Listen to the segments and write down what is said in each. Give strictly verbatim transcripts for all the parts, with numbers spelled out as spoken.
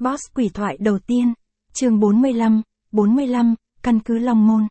Boss quỷ thoại đầu tiên, chương bốn mươi lăm, bốn mươi lăm, căn cứ Long Môn.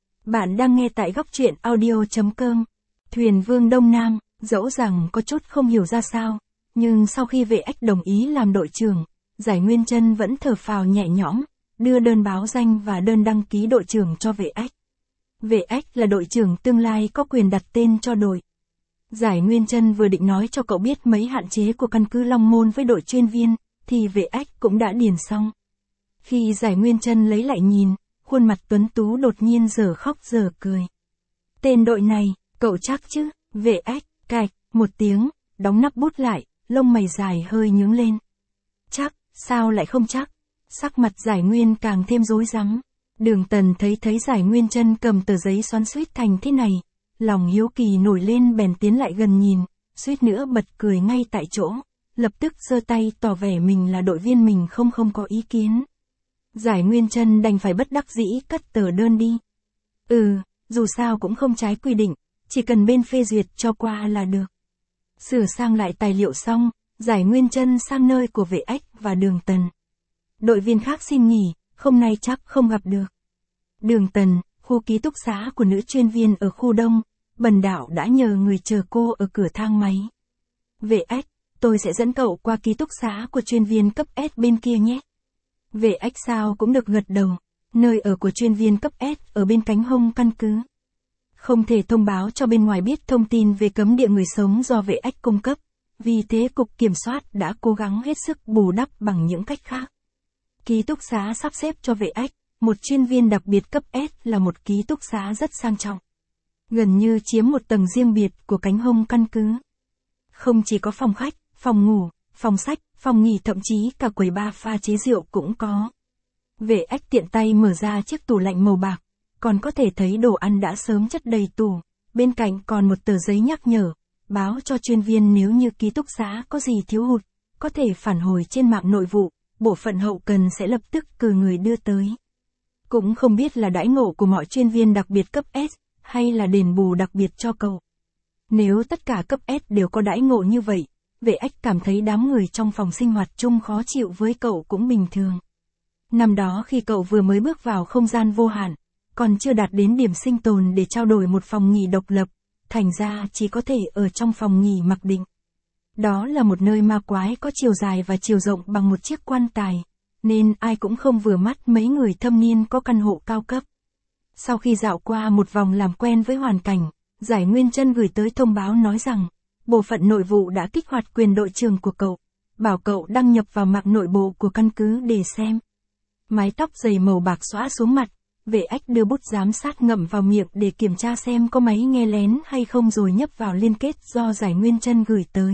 Bạn đang nghe tại góc truyện audio chấm com. Thuyền Vương Đông Nam, dẫu rằng có chút không hiểu ra sao, nhưng sau khi Vệ Ách đồng ý làm đội trưởng, Giải Nguyên Chân vẫn thở phào nhẹ nhõm, đưa đơn báo danh và đơn đăng ký đội trưởng cho Vệ Ách. Vệ Ách là đội trưởng tương lai có quyền đặt tên cho đội. Giải Nguyên Chân vừa định nói cho cậu biết mấy hạn chế của căn cứ Long Môn với đội chuyên viên, thì Vệ Ách cũng đã điền xong. Khi Giải Nguyên Chân lấy lại nhìn, khuôn mặt tuấn tú đột nhiên giờ khóc giờ cười. Tên đội này, cậu chắc chứ? Vệ Ách, cạch, một tiếng, đóng nắp bút lại, lông mày dài hơi nhướng lên. Chắc, sao lại không chắc? Sắc mặt Giải Nguyên càng thêm rối rắm. Đường Tần thấy thấy Giải Nguyên Chân cầm tờ giấy xoắn xuýt thành thế này, lòng hiếu kỳ nổi lên bèn tiến lại gần nhìn, suýt nữa bật cười ngay tại chỗ, lập tức giơ tay tỏ vẻ mình là đội viên mình không không có ý kiến. Giải Nguyên Chân đành phải bất đắc dĩ cất tờ đơn đi. Ừ, dù sao cũng không trái quy định, chỉ cần bên phê duyệt cho qua là được. Sửa sang lại tài liệu xong, Giải Nguyên Chân sang nơi của Vệ Ách và Đường Tần. Đội viên khác xin nghỉ, hôm nay chắc không gặp được. Đường Tần, khu ký túc xá của nữ chuyên viên ở khu Đông, Bần Đạo đã nhờ người chờ cô ở cửa thang máy. Vệ Ách, tôi sẽ dẫn cậu qua ký túc xá của chuyên viên cấp S bên kia nhé. Vệ Ách sao cũng được gật đầu, nơi ở của chuyên viên cấp S ở bên cánh hông căn cứ. Không thể thông báo cho bên ngoài biết thông tin về cấm địa người sống do Vệ Ách cung cấp, vì thế Cục Kiểm soát đã cố gắng hết sức bù đắp bằng những cách khác. Ký túc xá sắp xếp cho Vệ Ách, một chuyên viên đặc biệt cấp S là một ký túc xá rất sang trọng. Gần như chiếm một tầng riêng biệt của cánh hông căn cứ. Không chỉ có phòng khách, phòng ngủ, phòng sách, phòng nghỉ thậm chí cả quầy bar pha chế rượu cũng có. Vệ Ách tiện tay mở ra chiếc tủ lạnh màu bạc, còn có thể thấy đồ ăn đã sớm chất đầy tủ, bên cạnh còn một tờ giấy nhắc nhở, báo cho chuyên viên nếu như ký túc xá có gì thiếu hụt, có thể phản hồi trên mạng nội vụ, bộ phận hậu cần sẽ lập tức cử người đưa tới. Cũng không biết là đãi ngộ của mọi chuyên viên đặc biệt cấp S, hay là đền bù đặc biệt cho cậu. Nếu tất cả cấp S đều có đãi ngộ như vậy, Vệ Ách cảm thấy đám người trong phòng sinh hoạt chung khó chịu với cậu cũng bình thường. Năm đó khi cậu vừa mới bước vào không gian vô hạn, còn chưa đạt đến điểm sinh tồn để trao đổi một phòng nghỉ độc lập, thành ra chỉ có thể ở trong phòng nghỉ mặc định. Đó là một nơi ma quái có chiều dài và chiều rộng bằng một chiếc quan tài, nên ai cũng không vừa mắt mấy người thâm niên có căn hộ cao cấp. Sau khi dạo qua một vòng làm quen với hoàn cảnh, Giải Nguyên Chân gửi tới thông báo nói rằng, bộ phận nội vụ đã kích hoạt quyền đội trưởng của cậu, bảo cậu đăng nhập vào mạng nội bộ của căn cứ để xem. Mái tóc dày màu bạc xõa xuống mặt, Vệ Ách đưa bút giám sát ngậm vào miệng để kiểm tra xem có máy nghe lén hay không rồi nhấp vào liên kết do Giải Nguyên Chân gửi tới.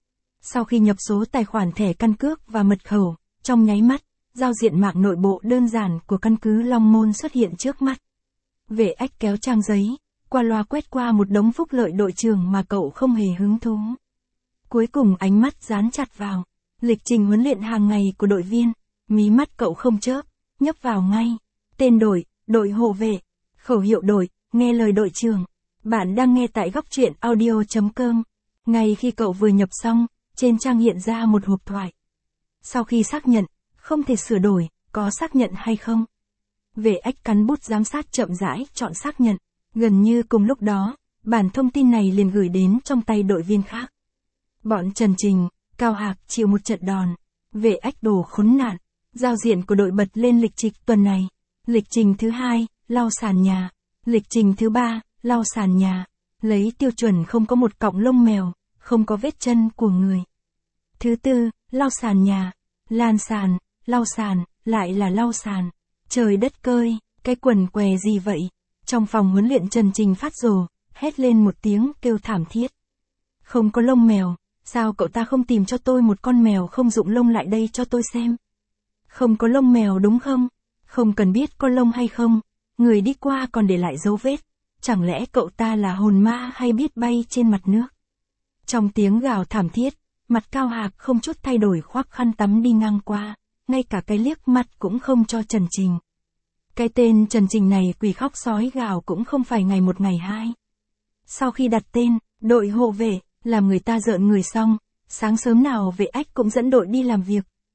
Sau khi nhập số tài khoản thẻ căn cước và mật khẩu, trong nháy mắt, giao diện mạng nội bộ đơn giản của căn cứ Long Môn xuất hiện trước mắt. Vệ Ách kéo trang giấy, qua loa quét qua một đống phúc lợi đội trưởng mà cậu không hề hứng thú. Cuối cùng ánh mắt dán chặt vào lịch trình huấn luyện hàng ngày của đội viên, mí mắt cậu không chớp, nhấp vào ngay. Tên đội, đội hộ vệ, khẩu hiệu đội, nghe lời đội trưởng. Bạn đang nghe tại góc truyện audio chấm com. Ngay khi cậu vừa nhập xong, trên trang hiện ra một hộp thoại. Sau khi xác nhận, không thể sửa đổi, có xác nhận hay không? Vệ Ách cắn bút giám sát chậm rãi chọn xác nhận. Gần như cùng lúc đó, bản thông tin này liền gửi đến trong tay đội viên khác. Bọn Trần Trình, Cao Hạc chịu một trận đòn. Vệ Ách đồ khốn nạn. Giao diện của đội bật lên lịch trình tuần này. Lịch trình thứ hai, lau sàn nhà. Lịch trình thứ ba, lau sàn nhà. Lấy tiêu chuẩn không có một cọng lông mèo, không có vết chân của người. Thứ tư, lau sàn nhà. Lan sàn, lau sàn, lại là lau sàn. Trời đất cơi, cái quần què gì vậy? Trong phòng huấn luyện Trần Trình phát rồ, hét lên một tiếng kêu thảm thiết. Không có lông mèo, sao cậu ta không tìm cho tôi một con mèo không dụng lông lại đây cho tôi xem? Không có lông mèo đúng không? Không cần biết có lông hay không, người đi qua còn để lại dấu vết, chẳng lẽ cậu ta là hồn ma hay biết bay trên mặt nước? Trong tiếng gào thảm thiết, mặt Cao Hạc không chút thay đổi khoác khăn tắm đi ngang qua, ngay cả cái liếc mặt cũng không cho Trần Trình. Cái tên Trần Trình này quỷ khóc sói gào cũng không phải ngày một ngày hai. Sau khi đặt tên, đội hộ vệ, làm người ta rợn người xong, sáng sớm nào Vệ Ách cũng dẫn đội đi làm việc,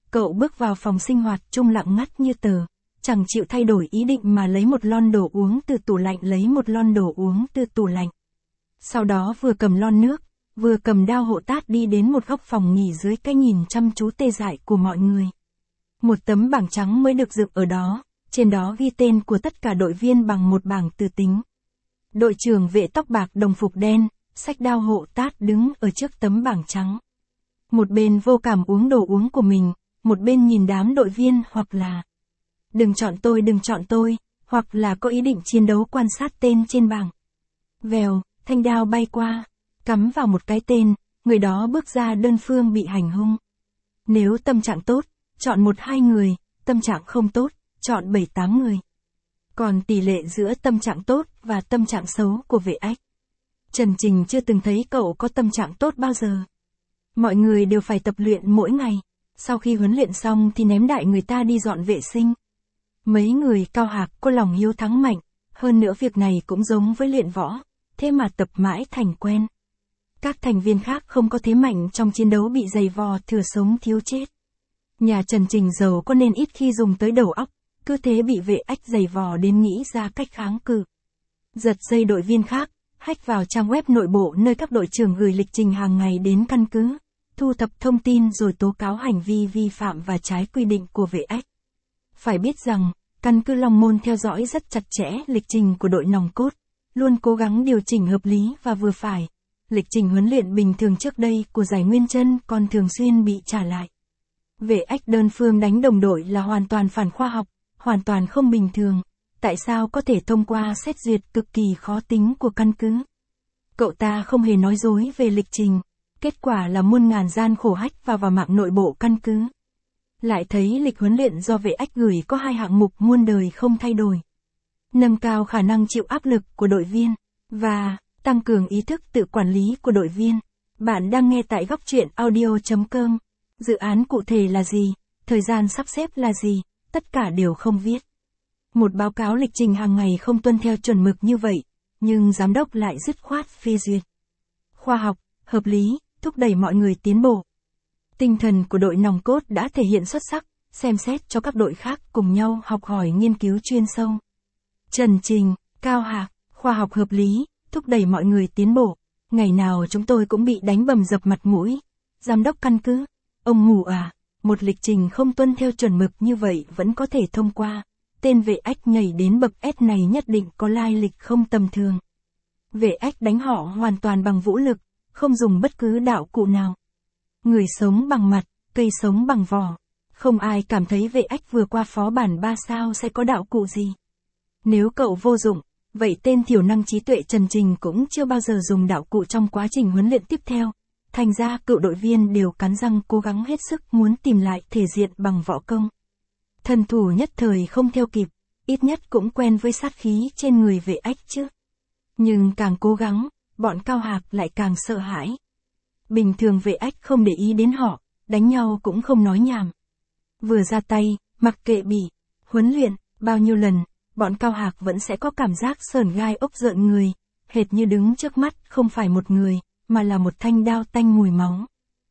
Cậu bước vào phòng sinh hoạt chung lặng ngắt như tờ, chẳng chịu thay đổi ý định mà lấy một lon đồ uống từ tủ lạnh lấy một lon đồ uống từ tủ lạnh. Sau đó vừa cầm lon nước, vừa cầm đao hộ tát đi đến một góc phòng nghỉ dưới cái nhìn chăm chú tê dại của mọi người. Một tấm bảng trắng mới được dựng ở đó, trên đó ghi tên của tất cả đội viên bằng một bảng từ tính. Đội trưởng vệ tóc bạc đồng phục đen, xách đao hộ tát đứng ở trước tấm bảng trắng. Một bên vô cảm uống đồ uống của mình, một bên nhìn đám đội viên hoặc là đừng chọn tôi đừng chọn tôi, hoặc là có ý định chiến đấu quan sát tên trên bảng. Vèo, thanh đao bay qua, cắm vào một cái tên, người đó bước ra đơn phương bị hành hung. Nếu tâm trạng tốt, chọn một hai người, tâm trạng không tốt, chọn bảy tám người. Còn tỷ lệ giữa tâm trạng tốt và tâm trạng xấu của vệ ách. Trần Trình chưa từng thấy cậu có tâm trạng tốt bao giờ. Mọi người đều phải tập luyện mỗi ngày, sau khi huấn luyện xong thì ném đại người ta đi dọn vệ sinh. Mấy người cao hạc có lòng hiếu thắng mạnh, hơn nữa việc này cũng giống với luyện võ, thế mà tập mãi thành quen. Các thành viên khác không có thế mạnh trong chiến đấu bị dày vò thừa sống thiếu chết. Nhà Trần Trình giàu có nên ít khi dùng tới đầu óc, cứ thế bị vệ ách dày vò đến nghĩ ra cách kháng cự. Giật dây đội viên khác, hack vào trang web nội bộ nơi các đội trưởng gửi lịch trình hàng ngày đến căn cứ, thu thập thông tin rồi tố cáo hành vi vi phạm và trái quy định của vệ ách. Phải biết rằng, căn cứ Long Môn theo dõi rất chặt chẽ lịch trình của đội nòng cốt, luôn cố gắng điều chỉnh hợp lý và vừa phải. Lịch trình huấn luyện bình thường trước đây của Giải Nguyên Chân còn thường xuyên bị trả lại. Vệ ách đơn phương đánh đồng đội là hoàn toàn phản khoa học, hoàn toàn không bình thường. Tại sao có thể thông qua xét duyệt cực kỳ khó tính của căn cứ? Cậu ta không hề nói dối về lịch trình. Kết quả là muôn ngàn gian khổ hack vào vào mạng nội bộ căn cứ. Lại thấy lịch huấn luyện do vệ ách gửi có hai hạng mục muôn đời không thay đổi. Nâng cao khả năng chịu áp lực của đội viên, và tăng cường ý thức tự quản lý của đội viên. Bạn đang nghe tại góc truyện audio chấm com. Dự án cụ thể là gì? Thời gian sắp xếp là gì? Tất cả đều không viết. Một báo cáo lịch trình hàng ngày không tuân theo chuẩn mực như vậy, nhưng giám đốc lại dứt khoát phê duyệt. Khoa học, hợp lý, thúc đẩy mọi người tiến bộ. Tinh thần của đội nòng cốt đã thể hiện xuất sắc, xem xét cho các đội khác cùng nhau học hỏi nghiên cứu chuyên sâu. Trần Trình, Cao Hạc, khoa học hợp lý, thúc đẩy mọi người tiến bộ. Ngày nào chúng tôi cũng bị đánh bầm dập mặt mũi. Giám đốc căn cứ, ông mù à, một lịch trình không tuân theo chuẩn mực như vậy vẫn có thể thông qua. Tên vệ ách nhảy đến bậc S này nhất định có lai lịch không tầm thường. Vệ ách đánh họ hoàn toàn bằng vũ lực, không dùng bất cứ đạo cụ nào. Người sống bằng mặt, cây sống bằng vỏ. Không ai cảm thấy vệ ách vừa qua phó bản ba sao sẽ có đạo cụ gì. Nếu cậu vô dụng, vậy tên thiểu năng trí tuệ Trần Trình cũng chưa bao giờ dùng đạo cụ trong quá trình huấn luyện tiếp theo. Thành ra cựu đội viên đều cắn răng cố gắng hết sức muốn tìm lại thể diện bằng võ công. Thần thủ nhất thời không theo kịp, ít nhất cũng quen với sát khí trên người vệ ách chứ. Nhưng càng cố gắng, bọn Cao Hạc lại càng sợ hãi. Bình thường vệ ách không để ý đến họ, đánh nhau cũng không nói nhảm. Vừa ra tay, mặc kệ bị huấn luyện, bao nhiêu lần, bọn Cao Hạc vẫn sẽ có cảm giác sởn gai ốc rợn người, hệt như đứng trước mắt không phải một người, mà là một thanh đao tanh mùi máu.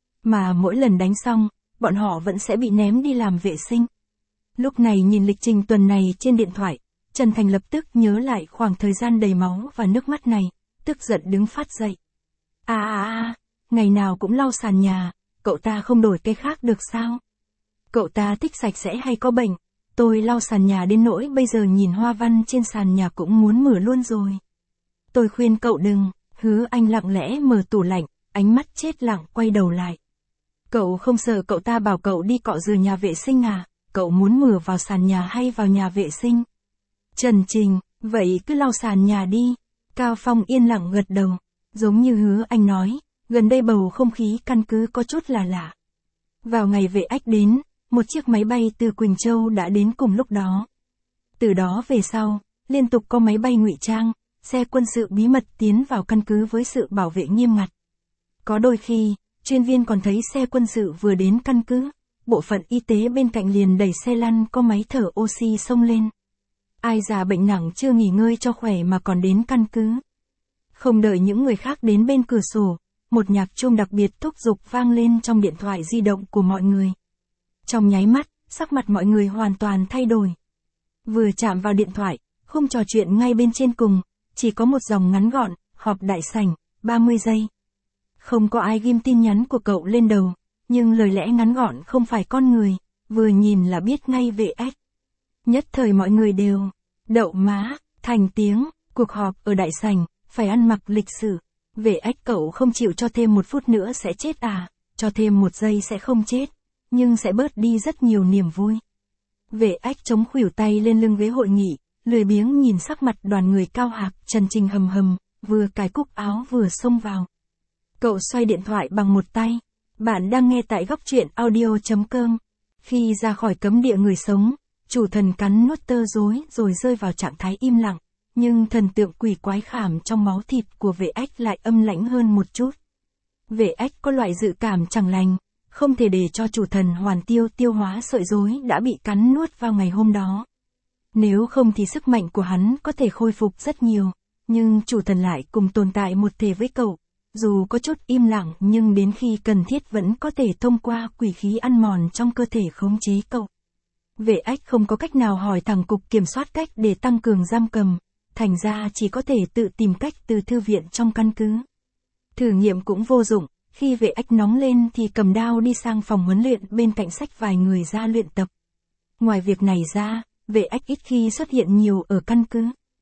Mà mỗi lần đánh xong, bọn họ vẫn sẽ bị ném đi làm vệ sinh. Lúc này nhìn lịch trình tuần này trên điện thoại, Trần Thành lập tức nhớ lại khoảng thời gian đầy máu và nước mắt này, tức giận đứng phát dậy. À à à, ngày nào cũng lau sàn nhà, cậu ta không đổi cái khác được sao? Cậu ta thích sạch sẽ hay có bệnh? Tôi lau sàn nhà đến nỗi bây giờ nhìn hoa văn trên sàn nhà cũng muốn mửa luôn rồi. Tôi khuyên cậu đừng. Hứa Anh lặng lẽ mở tủ lạnh, ánh mắt chết lặng quay đầu lại. Cậu không sợ cậu ta bảo cậu đi cọ rửa nhà vệ sinh à? Cậu muốn mửa vào sàn nhà hay vào nhà vệ sinh? Trần Trình, vậy cứ lau sàn nhà đi. Cao Phong yên lặng gật đầu. Giống như Hứa Anh nói, gần đây bầu không khí căn cứ có chút là lạ. Vào ngày vệ ách đến, một chiếc máy bay từ Quỳnh Châu đã đến cùng lúc đó. Từ đó về sau, liên tục có máy bay ngụy trang, xe quân sự bí mật tiến vào căn cứ với sự bảo vệ nghiêm ngặt. Có đôi khi, chuyên viên còn thấy xe quân sự vừa đến căn cứ, bộ phận y tế bên cạnh liền đẩy xe lăn có máy thở oxy xông lên. Ai già bệnh nặng chưa nghỉ ngơi cho khỏe mà còn đến căn cứ. Không đợi những người khác đến bên cửa sổ, một nhạc chuông đặc biệt thúc giục vang lên trong điện thoại di động của mọi người. Trong nháy mắt, sắc mặt mọi người hoàn toàn thay đổi. Vừa chạm vào điện thoại, khung trò chuyện ngay bên trên cùng, chỉ có một dòng ngắn gọn, họp đại sảnh, ba mươi giây. Không có ai ghim tin nhắn của cậu lên đầu, nhưng lời lẽ ngắn gọn không phải con người, vừa nhìn là biết ngay về ếch. Nhất thời mọi người đều, đậu má, thành tiếng, cuộc họp ở đại sảnh, phải ăn mặc lịch sự. Về ếch cậu không chịu cho thêm một phút nữa sẽ chết à, cho thêm một giây sẽ không chết, nhưng sẽ bớt đi rất nhiều niềm vui. Về ếch chống khuỷu tay lên lưng ghế hội nghị, lười biếng nhìn sắc mặt đoàn người cao hạc, Trần Trình hầm hầm, vừa cài cúc áo vừa xông vào. Cậu xoay điện thoại bằng một tay. Bạn đang nghe tại góc truyện audio.com. Khi ra khỏi cấm địa người sống, chủ thần cắn nuốt tơ rối rồi rơi vào trạng thái im lặng, nhưng thần tượng quỷ quái khảm trong máu thịt của vệ ếch lại âm lãnh hơn một chút. Vệ ếch có loại dự cảm chẳng lành, không thể để cho chủ thần hoàn tiêu tiêu hóa sợi rối đã bị cắn nuốt vào ngày hôm đó. Nếu không thì sức mạnh của hắn có thể khôi phục rất nhiều, nhưng chủ thần lại cùng tồn tại một thể với cậu. Dù có chút im lặng nhưng đến khi cần thiết vẫn có thể thông qua quỷ khí ăn mòn trong cơ thể khống chế cậu. Vệ ếch không có cách nào hỏi thẳng cục kiểm soát cách để tăng cường giam cầm, thành ra chỉ có thể tự tìm cách từ thư viện trong căn cứ. Thử nghiệm cũng vô dụng, khi vệ ếch nóng lên thì cầm đao đi sang phòng huấn luyện bên cạnh xách vài người ra luyện tập. Ngoài việc này ra, vệ ếch ít khi xuất hiện nhiều ở căn cứ.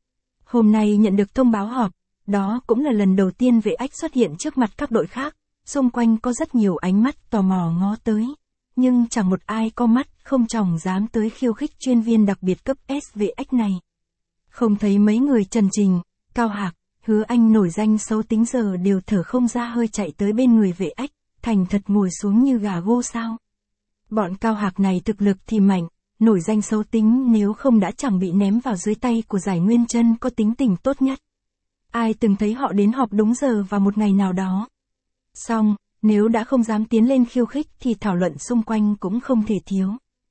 Hôm nay nhận được thông báo họp. Đó cũng là lần đầu tiên vệ ếch xuất hiện trước mặt các đội khác, xung quanh có rất nhiều ánh mắt tò mò ngó tới, nhưng chẳng một ai có mắt không tròng dám tới khiêu khích chuyên viên đặc biệt cấp S vệ ếch này. Không thấy mấy người Trần Trình, Cao Hạc, Hứa Anh nổi danh xấu tính giờ đều thở không ra hơi chạy tới bên người vệ ếch, thành thật ngồi xuống như gà gô sao. Bọn Cao Hạc này thực lực thì mạnh, nổi danh xấu tính nếu không đã chẳng bị ném vào dưới tay của Giải Nguyên Chân có tính tình tốt nhất. Ai từng thấy họ đến họp đúng giờ vào một ngày nào đó. Xong, nếu đã không dám tiến lên khiêu khích thì thảo luận xung quanh cũng không thể thiếu.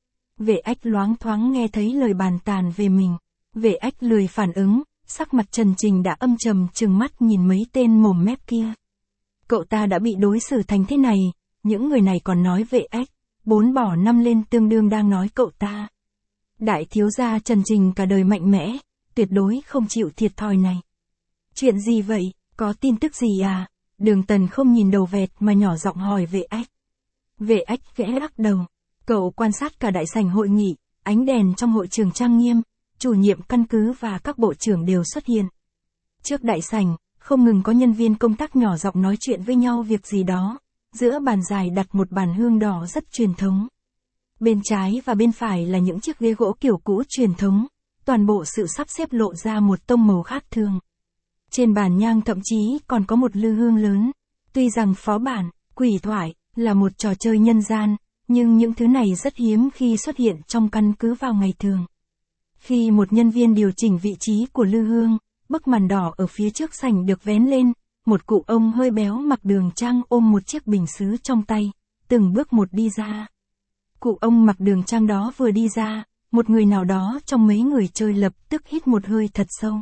Vệ ếch loáng thoáng nghe thấy lời bàn tàn về mình. Vệ ếch lười phản ứng, sắc mặt Trần Trình đã âm trầm trừng mắt nhìn mấy tên mồm mép kia. Cậu ta đã bị đối xử thành thế này, những người này còn nói vệ ếch, bốn bỏ năm lên tương đương đang nói cậu ta. Đại thiếu gia Trần Trình cả đời mạnh mẽ, tuyệt đối không chịu thiệt thòi này. Chuyện gì vậy, có tin tức gì à? Đường Tần không nhìn đầu vẹt mà nhỏ giọng hỏi vệ ếch. Vệ ếch khẽ lắc đầu. Cậu quan sát cả đại sảnh hội nghị, ánh đèn trong hội trường trang nghiêm, chủ nhiệm căn cứ và các bộ trưởng đều xuất hiện. Trước đại sảnh, không ngừng có nhân viên công tác nhỏ giọng nói chuyện với nhau việc gì đó. Giữa bàn dài đặt một bàn hương đỏ rất truyền thống. Bên trái và bên phải là những chiếc ghế gỗ kiểu cũ truyền thống. Toàn bộ sự sắp xếp lộ ra một tông màu khác thường. Trên bàn nhang thậm chí còn có một lư hương lớn. Tuy rằng phó bản, quỷ thoại, là một trò chơi nhân gian, nhưng những thứ này rất hiếm khi xuất hiện trong căn cứ vào ngày thường. Khi một nhân viên điều chỉnh vị trí của lư hương, bức màn đỏ ở phía trước sảnh được vén lên, một cụ ông hơi béo mặc đường trang ôm một chiếc bình sứ trong tay, từng bước một đi ra. Cụ ông mặc đường trang đó vừa đi ra, một người nào đó trong mấy người chơi lập tức hít một hơi thật sâu.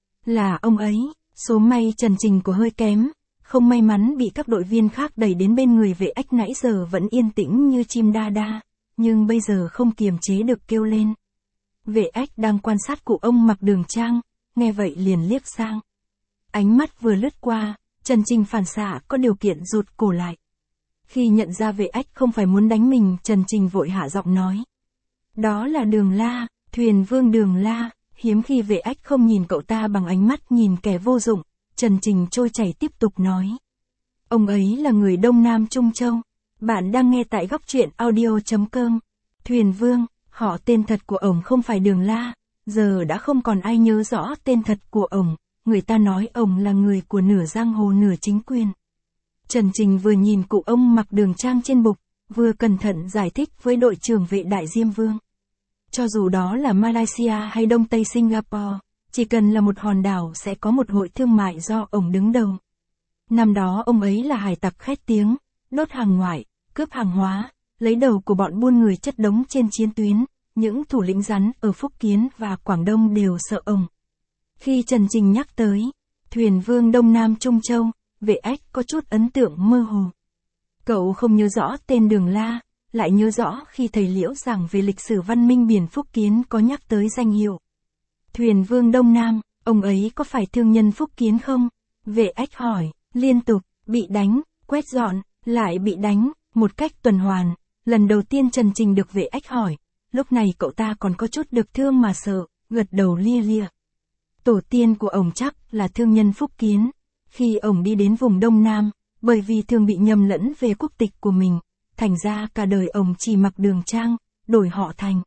Là ông ấy, số may Trần Trình của hơi kém, không may mắn bị các đội viên khác đẩy đến bên người vệ ếch nãy giờ vẫn yên tĩnh như chim đa đa, nhưng bây giờ không kiềm chế được kêu lên. Vệ ếch đang quan sát cụ ông mặc đường trang, nghe vậy liền liếc sang. Ánh mắt vừa lướt qua, Trần Trình phản xạ có điều kiện rụt cổ lại. Khi nhận ra vệ ếch không phải muốn đánh mình, Trần Trình vội hạ giọng nói. Đó là Đường La, thuyền vương Đường La. Hiếm khi vệ ếch không nhìn cậu ta bằng ánh mắt nhìn kẻ vô dụng, Trần Trình trôi chảy tiếp tục nói. Ông ấy là người Đông Nam Trung Châu. Bạn đang nghe tại góc truyện audio.com. Thuyền vương, họ tên thật của ổng không phải Đường La, giờ đã không còn ai nhớ rõ tên thật của ổng, người ta nói ổng là người của nửa giang hồ nửa chính quyền. Trần Trình vừa nhìn cụ ông mặc đường trang trên bục, vừa cẩn thận giải thích với đội trưởng vệ đại Diêm Vương. Cho dù đó là Malaysia hay Đông Tây Singapore, chỉ cần là một hòn đảo sẽ có một hội thương mại do ông đứng đầu. Năm đó ông ấy là hải tặc khét tiếng, đốt hàng ngoại, cướp hàng hóa, lấy đầu của bọn buôn người chất đống trên chiến tuyến, những thủ lĩnh rắn ở Phúc Kiến và Quảng Đông đều sợ ông. Khi Trần Trình nhắc tới, thuyền vương Đông Nam Trung Châu, vệ ếch có chút ấn tượng mơ hồ. Cậu không nhớ rõ tên Đường La, lại nhớ rõ khi thầy Liễu giảng về lịch sử văn minh biển Phúc Kiến có nhắc tới danh hiệu Thuyền Vương Đông Nam, ông ấy có phải thương nhân Phúc Kiến không? Vệ Ách hỏi, liên tục, bị đánh, quét dọn, lại bị đánh, một cách tuần hoàn. Lần đầu tiên Trần Trình được Vệ Ách hỏi, lúc này cậu ta còn có chút được thương mà sợ, gật đầu lia lia. Tổ tiên của ông chắc là thương nhân Phúc Kiến. Khi ông đi đến vùng Đông Nam, bởi vì thường bị nhầm lẫn về quốc tịch của mình, thành ra cả đời ông chỉ mặc Đường Trang, đổi họ thành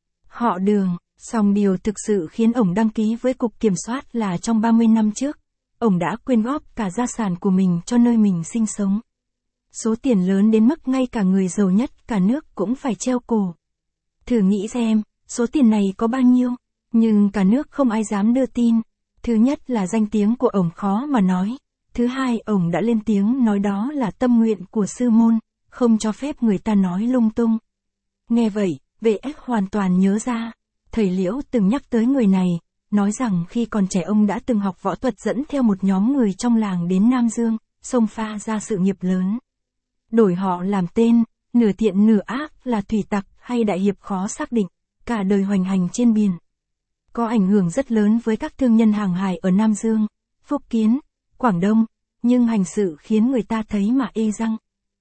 họ Đường. Song điều thực sự khiến ông đăng ký với Cục Kiểm soát là trong ba mươi năm trước, ông đã quyên góp cả gia sản của mình cho nơi mình sinh sống. Số tiền lớn đến mức ngay cả người giàu nhất cả nước cũng phải treo cổ. Thử nghĩ xem, số tiền này có bao nhiêu, nhưng cả nước không ai dám đưa tin. Thứ nhất là danh tiếng của ông khó mà nói. Thứ hai, ông đã lên tiếng nói đó là tâm nguyện của sư môn, không cho phép người ta nói lung tung. Nghe vậy, Vệ Ách hoàn toàn nhớ ra. Thầy Liễu từng nhắc tới người này, nói rằng khi còn trẻ ông đã từng học võ thuật dẫn theo một nhóm người trong làng đến Nam Dương, xông pha ra sự nghiệp lớn. Đổi họ làm tên, nửa thiện nửa ác là thủy tặc hay đại hiệp khó xác định, cả đời hoành hành trên biển. Có ảnh hưởng rất lớn với các thương nhân hàng hải ở Nam Dương, Phúc Kiến, Quảng Đông, nhưng hành sự khiến người ta thấy mà ê răng.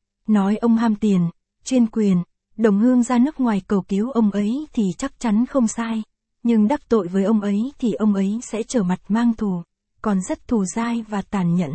Nói ông ham tiền, chuyên quyền, đồng hương ra nước ngoài cầu cứu ông ấy thì chắc chắn không sai, nhưng đắc tội với ông ấy thì ông ấy sẽ trở mặt mang thù, còn rất thù dai và tàn nhẫn.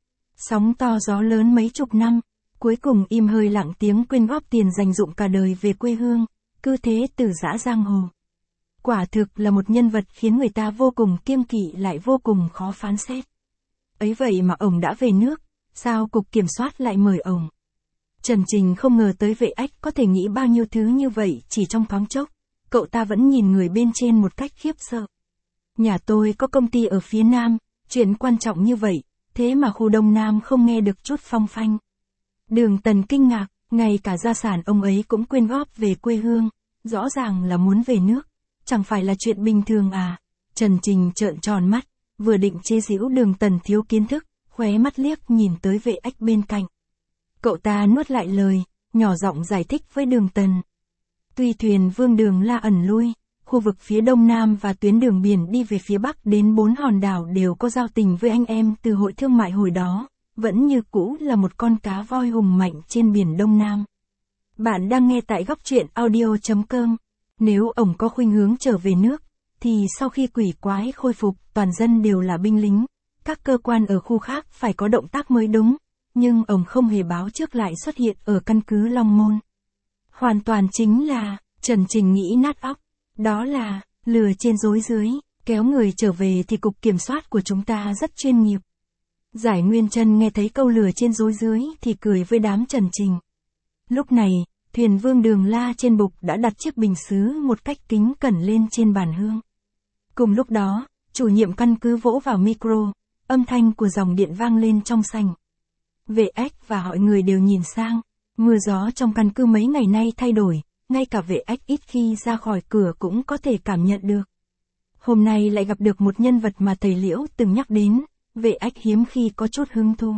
Sóng to gió lớn mấy chục năm, cuối cùng im hơi lặng tiếng quyên góp tiền dành dụm cả đời về quê hương, cứ thế từ giã giang hồ. Quả thực là một nhân vật khiến người ta vô cùng kiêng kỵ lại vô cùng khó phán xét. Ấy vậy mà ông đã về nước, sao Cục Kiểm soát lại mời ông? Trần Trình không ngờ tới Vệ Ách có thể nghĩ bao nhiêu thứ như vậy chỉ trong thoáng chốc, cậu ta vẫn nhìn người bên trên một cách khiếp sợ. Nhà tôi có công ty ở phía Nam, chuyện quan trọng như vậy, thế mà khu Đông Nam không nghe được chút phong phanh. Đường Tần kinh ngạc, ngay cả gia sản ông ấy cũng quyên góp về quê hương, rõ ràng là muốn về nước, chẳng phải là chuyện bình thường à. Trần Trình trợn tròn mắt, vừa định chế giễu Đường Tần thiếu kiến thức, khóe mắt liếc nhìn tới Vệ Ách bên cạnh. Cậu ta nuốt lại lời, nhỏ giọng giải thích với Đường Tần. Tuy thuyền Vương Đường La ẩn lui, khu vực phía đông nam và tuyến đường biển đi về phía bắc đến bốn hòn đảo đều có giao tình với anh em từ hội thương mại hồi đó, vẫn như cũ là một con cá voi hùng mạnh trên biển Đông Nam. Bạn đang nghe tại góc truyện audio chấm com. Nếu ông có khuynh hướng trở về nước, thì sau khi quỷ quái khôi phục, toàn dân đều là binh lính, các cơ quan ở khu khác phải có động tác mới đúng, nhưng ông không hề báo trước lại xuất hiện ở căn cứ Long Môn. Hoàn toàn chính là, Trần Trình nghĩ nát óc, đó là, lừa trên dối dưới, kéo người trở về thì Cục Kiểm soát của chúng ta rất chuyên nghiệp. Giải Nguyên Trân nghe thấy câu lừa trên dối dưới thì cười với đám Trần Trình. Lúc này, thuyền Vương Đường La trên bục đã đặt chiếc bình sứ một cách kính cẩn lên trên bàn hương. Cùng lúc đó, chủ nhiệm căn cứ vỗ vào micro, âm thanh của dòng điện vang lên trong sảnh. Vệ Ách và mọi người đều nhìn sang, mưa gió trong căn cứ mấy ngày nay thay đổi, ngay cả Vệ Ách ít khi ra khỏi cửa cũng có thể cảm nhận được. Hôm nay lại gặp được một nhân vật mà thầy Liễu từng nhắc đến, Vệ Ách hiếm khi có chút hứng thú.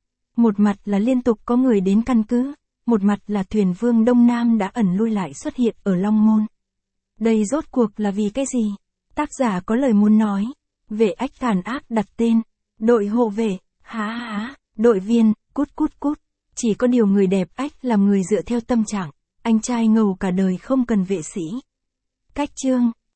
Một mặt là liên tục có người đến căn cứ, một mặt là thuyền Vương Đông Nam đã ẩn lui lại xuất hiện ở Long Môn. Đây rốt cuộc là vì cái gì? Tác giả có lời muốn nói. Vệ Ách tàn ác đặt tên, đội hộ vệ, há há, đội viên, cút cút cút. Chỉ có điều người đẹp Ách làm người dựa theo tâm trạng, anh trai ngầu cả đời không cần vệ sĩ. Cách chương